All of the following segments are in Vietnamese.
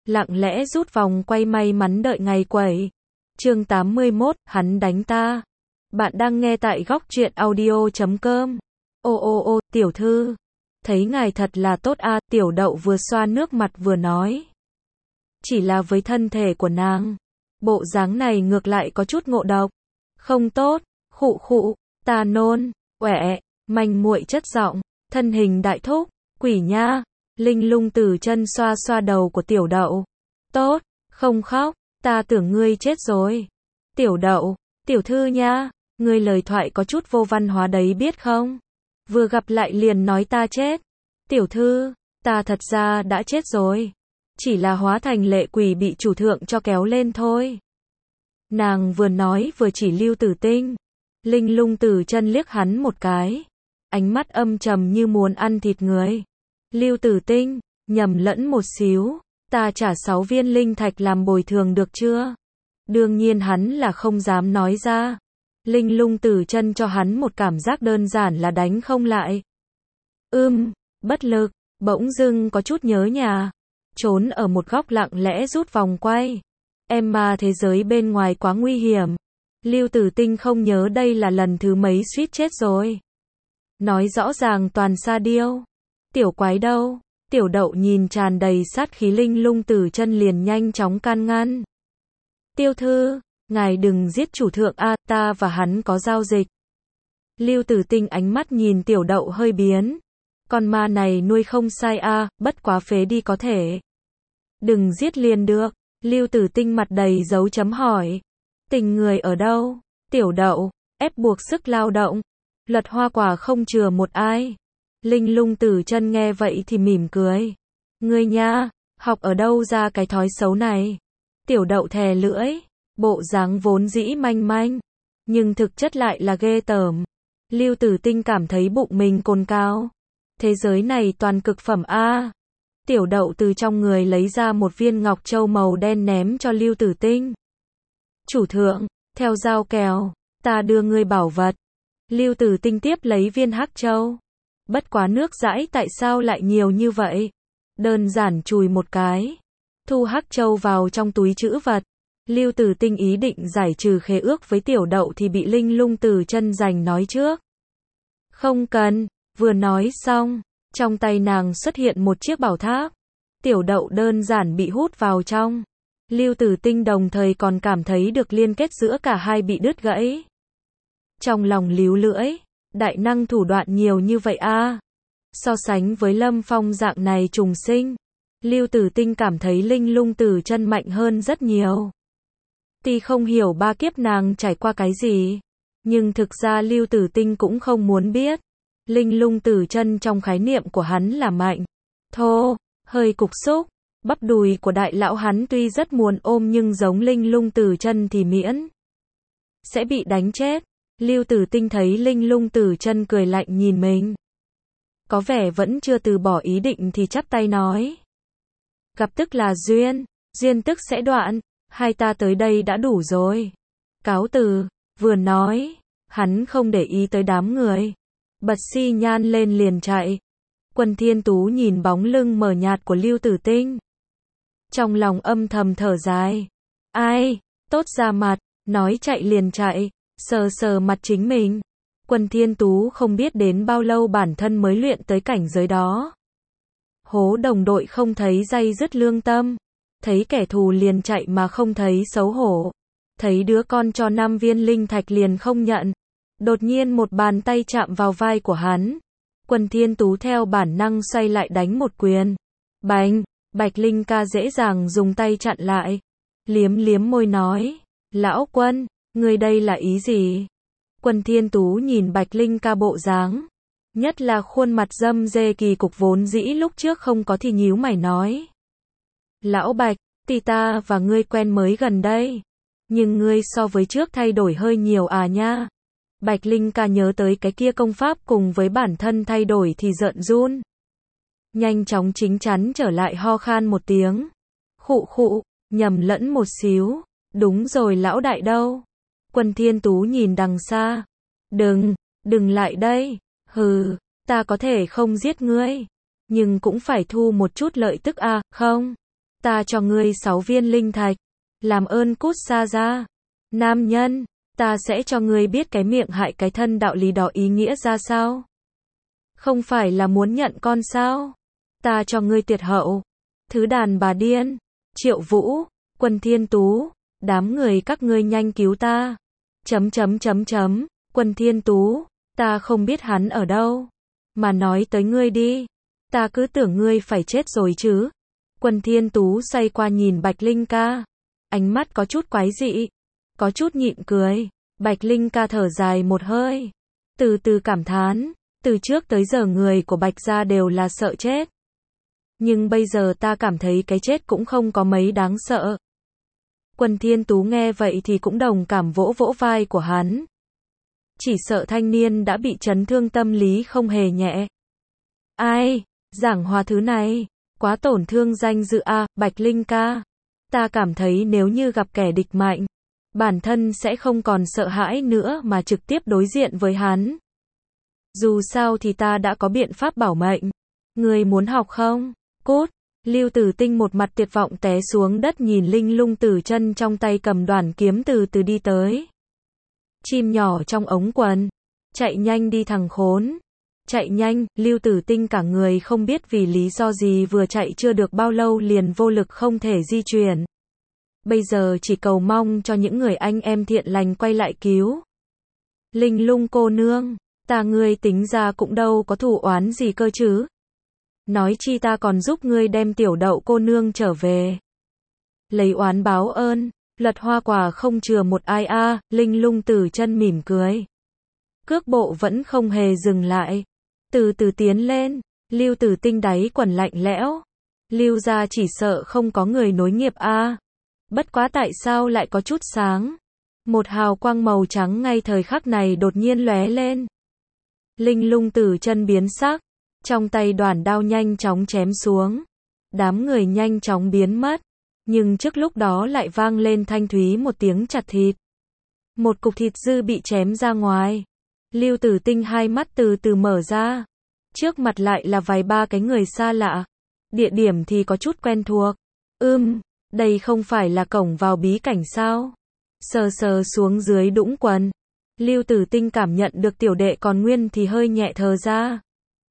lặng lẽ rút vòng quay may mắn đợi ngày quẩy. Chương 81, hắn đánh ta. Bạn đang nghe tại góc truyện audio.com. Ô, tiểu thư. Thấy ngài thật là tốt a, Tiểu Đậu vừa xoa nước mặt vừa nói. Chỉ là với thân thể của nàng, bộ dáng này ngược lại có chút ngộ độc. Không tốt, khụ, ta nôn, quẻ, manh muội chất giọng, thân hình đại thúc, quỷ nha. Linh Lung từ chân xoa xoa đầu của Tiểu Đậu. Tốt, không khóc, ta tưởng ngươi chết rồi. Tiểu Đậu, tiểu thư nha, ngươi lời thoại có chút vô văn hóa đấy biết không? Vừa gặp lại liền nói ta chết. Tiểu thư, ta thật ra đã chết rồi. Chỉ là hóa thành lệ quỷ bị chủ thượng cho kéo lên thôi. Nàng vừa nói vừa chỉ Lưu Tử Tinh. Linh Lung từ chân liếc hắn một cái. Ánh mắt âm trầm như muốn ăn thịt người. Lưu Tử Tinh, nhầm lẫn một xíu. Ta trả 6 viên linh thạch làm bồi thường được chưa? Đương nhiên hắn là không dám nói ra. Linh Lung từ chân cho hắn một cảm giác đơn giản là đánh không lại. Bất lực, bỗng dưng có chút nhớ nhà. Trốn ở một góc lặng lẽ rút vòng quay. Em mà thế giới bên ngoài quá nguy hiểm. Lưu Tử Tinh không nhớ đây là lần thứ mấy suýt chết rồi. Nói rõ ràng toàn sa điêu. Tiểu quái đâu? Tiểu Đậu nhìn tràn đầy sát khí Linh Lung từ chân liền nhanh chóng can ngăn. Tiêu thư, ngài đừng giết chủ thượng a, ta và hắn có giao dịch. Lưu Tử Tinh ánh mắt nhìn Tiểu Đậu hơi biến. Con ma này nuôi không sai a, bất quá phế đi có thể. Đừng giết liền được. Lưu Tử Tinh mặt đầy dấu chấm hỏi. Tình người ở đâu? Tiểu Đậu, ép buộc sức lao động. Luật hoa quả không chừa một ai. Linh Lung từ chân nghe vậy thì mỉm cười. Ngươi nha, học ở đâu ra cái thói xấu này? Tiểu Đậu thè lưỡi, bộ dáng vốn dĩ manh manh, nhưng thực chất lại là ghê tởm. Lưu Tử Tinh cảm thấy bụng mình cồn cao. Thế giới này toàn cực phẩm a. Tiểu Đậu từ trong người lấy ra một viên ngọc châu màu đen ném cho Lưu Tử Tinh. Chủ thượng, theo dao kèo, ta đưa ngươi bảo vật. Lưu Tử Tinh tiếp lấy viên hắc châu. Bất quá nước dãi tại sao lại nhiều như vậy? Đơn giản chùi một cái. Thu hắc châu vào trong túi trữ vật. Lưu Tử Tinh ý định giải trừ khế ước với Tiểu Đậu thì bị Linh Lung từ chân giành nói trước. Không cần, vừa nói xong, trong tay nàng xuất hiện một chiếc bảo tháp. Tiểu Đậu đơn giản bị hút vào trong. Lưu Tử Tinh đồng thời còn cảm thấy được liên kết giữa cả hai bị đứt gãy. Trong lòng líu lưỡi, đại năng thủ đoạn nhiều như vậy a. So sánh với Lâm Phong dạng này trùng sinh, Lưu Tử Tinh cảm thấy Linh Lung từ chân mạnh hơn rất nhiều. Tuy không hiểu ba kiếp nàng trải qua cái gì, nhưng thực ra Lưu Tử Tinh cũng không muốn biết. Linh Lung từ chân trong khái niệm của hắn là mạnh, thô, hơi cục xúc. Bắp đùi của đại lão hắn tuy rất muốn ôm nhưng giống Linh Lung từ chân thì miễn sẽ bị đánh chết. Lưu Tử Tinh thấy Linh Lung từ chân cười lạnh nhìn mình, có vẻ vẫn chưa từ bỏ ý định thì chắp tay nói. Gặp tức là duyên, duyên tức sẽ đoạn, hai ta tới đây đã đủ rồi. Cáo từ, vừa nói, hắn không để ý tới đám người. Bật xi nhan lên liền chạy. Quân Thiên Tú nhìn bóng lưng mờ nhạt của Lưu Tử Tinh. Trong lòng âm thầm thở dài. Ai, tốt ra mặt, nói chạy liền chạy, sờ sờ mặt chính mình. Quân Thiên Tú không biết đến bao lâu bản thân mới luyện tới cảnh giới đó. Hố đồng đội không thấy day dứt lương tâm. Thấy kẻ thù liền chạy mà không thấy xấu hổ. Thấy đứa con cho 5 viên linh thạch liền không nhận. Đột nhiên một bàn tay chạm vào vai của hắn. Quân Thiên Tú theo bản năng xoay lại đánh một quyền. Bành, Bạch Linh ca dễ dàng dùng tay chặn lại. Liếm liếm môi nói. Lão Quân, ngươi đây là ý gì? Quân Thiên Tú nhìn Bạch Linh ca bộ dáng. Nhất là khuôn mặt dâm dê kỳ cục vốn dĩ lúc trước không có thì nhíu mày nói. Lão Bạch, thì ta và ngươi quen mới gần đây. Nhưng ngươi so với trước thay đổi hơi nhiều à nha. Bạch Linh ca nhớ tới cái kia công pháp cùng với bản thân thay đổi thì giận run. Nhanh chóng chính chắn trở lại ho khan một tiếng. Khụ, nhầm lẫn một xíu. Đúng rồi lão đại đâu? Quân Thiên Tú nhìn đằng xa. Đừng lại đây. Hừ, ta có thể không giết ngươi. Nhưng cũng phải thu một chút lợi tức à, không? ta cho ngươi 6 viên linh thạch. Làm ơn cút xa ra. Nam nhân, ta sẽ cho ngươi biết cái miệng hại cái thân đạo lý đó ý nghĩa ra sao. Không phải là muốn nhận con sao? Ta cho ngươi tuyệt hậu. Thứ đàn bà điên. Triệu Vũ, Quân Thiên Tú, đám người các ngươi nhanh cứu ta. Quân Thiên Tú, ta không biết hắn ở đâu. Mà nói tới ngươi đi. Ta cứ tưởng ngươi phải chết rồi chứ. Quân Thiên Tú xoay qua nhìn Bạch Linh ca. Ánh mắt có chút quái dị. Có chút nhịn cười. Bạch Linh ca thở dài một hơi. Từ từ cảm thán. Từ trước tới giờ người của Bạch gia đều là sợ chết. Nhưng bây giờ ta cảm thấy cái chết cũng không có mấy đáng sợ. Quân Thiên Tú nghe vậy thì cũng đồng cảm vỗ vỗ vai của hắn. Chỉ sợ thanh niên đã bị chấn thương tâm lý không hề nhẹ. Ai, giảng hòa thứ này, quá tổn thương danh dự a, Bạch Linh ca. Ta cảm thấy nếu như gặp kẻ địch mạnh, bản thân sẽ không còn sợ hãi nữa mà trực tiếp đối diện với hắn. Dù sao thì ta đã có biện pháp bảo mệnh. Người muốn học không? Cút. Lưu Tử Tinh một mặt tuyệt vọng té xuống đất nhìn Linh Lung Tử Chân trong tay cầm đoản kiếm từ từ đi tới. Chim nhỏ trong ống quần. Chạy nhanh đi thằng khốn. Chạy nhanh, Lưu Tử Tinh cả người không biết vì lý do gì vừa chạy chưa được bao lâu liền vô lực không thể di chuyển. Bây giờ chỉ cầu mong cho những người anh em thiện lành quay lại cứu. Linh Lung cô nương, ta ngươi tính ra cũng đâu có thù oán gì cơ chứ. Nói chi ta còn giúp ngươi đem Tiểu Đậu cô nương trở về. Lấy oán báo ơn, lật hoa quả không chừa một ai a. Linh Lung Tử Chân mỉm cười. Cước bộ vẫn không hề dừng lại. Từ từ tiến lên. Lưu Tử Tinh đáy quần lạnh lẽo. Lưu gia chỉ sợ không có người nối nghiệp a. Bất quá tại sao lại có chút sáng. Một hào quang màu trắng ngay thời khắc này đột nhiên lóe lên. Linh Lung Tử Chân biến sắc. Trong tay đoản đao nhanh chóng chém xuống. Đám người nhanh chóng biến mất. Nhưng trước lúc đó lại vang lên thanh thúy một tiếng chặt thịt. Một cục thịt dư bị chém ra ngoài. Lưu Tử Tinh hai mắt từ từ mở ra. Trước mặt lại là vài ba cái người xa lạ. Địa điểm thì có chút quen thuộc. Đây không phải là cổng vào bí cảnh sao? Sờ sờ xuống dưới đũng quần. Lưu Tử Tinh cảm nhận được tiểu đệ còn nguyên thì hơi nhẹ thở ra.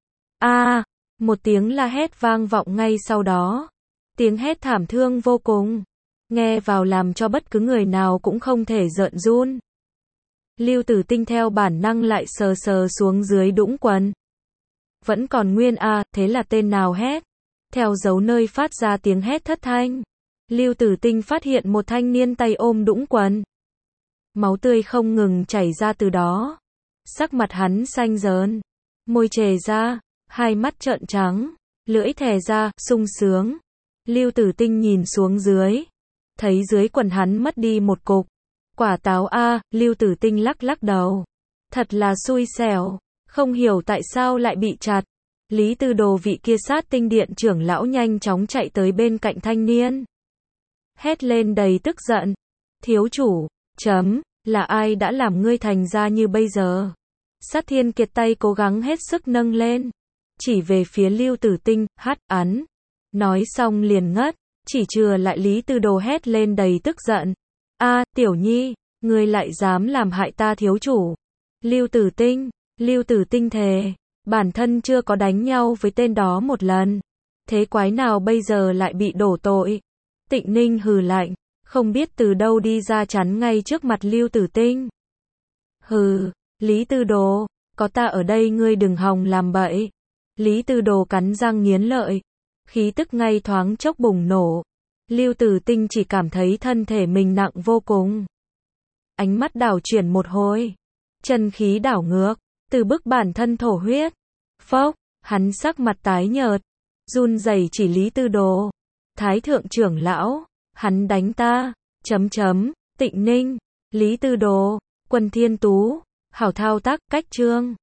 Một tiếng la hét vang vọng ngay sau đó. Tiếng hét thảm thương vô cùng. Nghe vào làm cho bất cứ người nào cũng không thể rợn run. Lưu Tử Tinh theo bản năng lại sờ sờ xuống dưới đũng quần. Vẫn còn nguyên thế là tên nào hét? Theo dấu nơi phát ra tiếng hét thất thanh. Lưu Tử Tinh phát hiện một thanh niên tay ôm đũng quần. Máu tươi không ngừng chảy ra từ đó. Sắc mặt hắn xanh rờn. Môi chề ra. Hai mắt trợn trắng. Lưỡi thè ra, sung sướng. Lưu Tử Tinh nhìn xuống dưới. Thấy dưới quần hắn mất đi một cục. Quả táo Lưu Tử Tinh lắc lắc đầu. Thật là xui xẻo. Không hiểu tại sao lại bị chặt. Lý Tư Đồ vị kia sát tinh điện trưởng lão nhanh chóng chạy tới bên cạnh thanh niên. Hét lên đầy tức giận. Thiếu chủ, là ai đã làm ngươi thành ra như bây giờ? Sát Thiên Kiệt tay cố gắng hết sức nâng lên. Chỉ về phía Lưu Tử Tinh, hắn. Nói xong liền ngất, chỉ chừa lại Lý Tư Đồ hét lên đầy tức giận. Tiểu nhi, ngươi lại dám làm hại ta thiếu chủ. Lưu Tử Tinh thề, bản thân chưa có đánh nhau với tên đó một lần. Thế quái nào bây giờ lại bị đổ tội? Tịnh Ninh hừ lạnh, không biết từ đâu đi ra chắn ngay trước mặt Lưu Tử Tinh. Hừ, Lý Tư Đồ, có ta ở đây ngươi đừng hòng làm bậy. Lý Tư Đồ cắn răng nghiến lợi, khí tức ngay thoáng chốc bùng nổ. Lưu Tử Tinh chỉ cảm thấy thân thể mình nặng vô cùng. Ánh mắt đảo chuyển một hồi, chân khí đảo ngược, từ bức bản thân thổ huyết. Phốc, hắn sắc mặt tái nhợt, run rẩy chỉ Lý Tư Đồ. Thái thượng trưởng lão, hắn đánh ta. Tịnh Ninh, Lý Tư Đồ, Quân Thiên Tú, hảo thao tác, cách chương.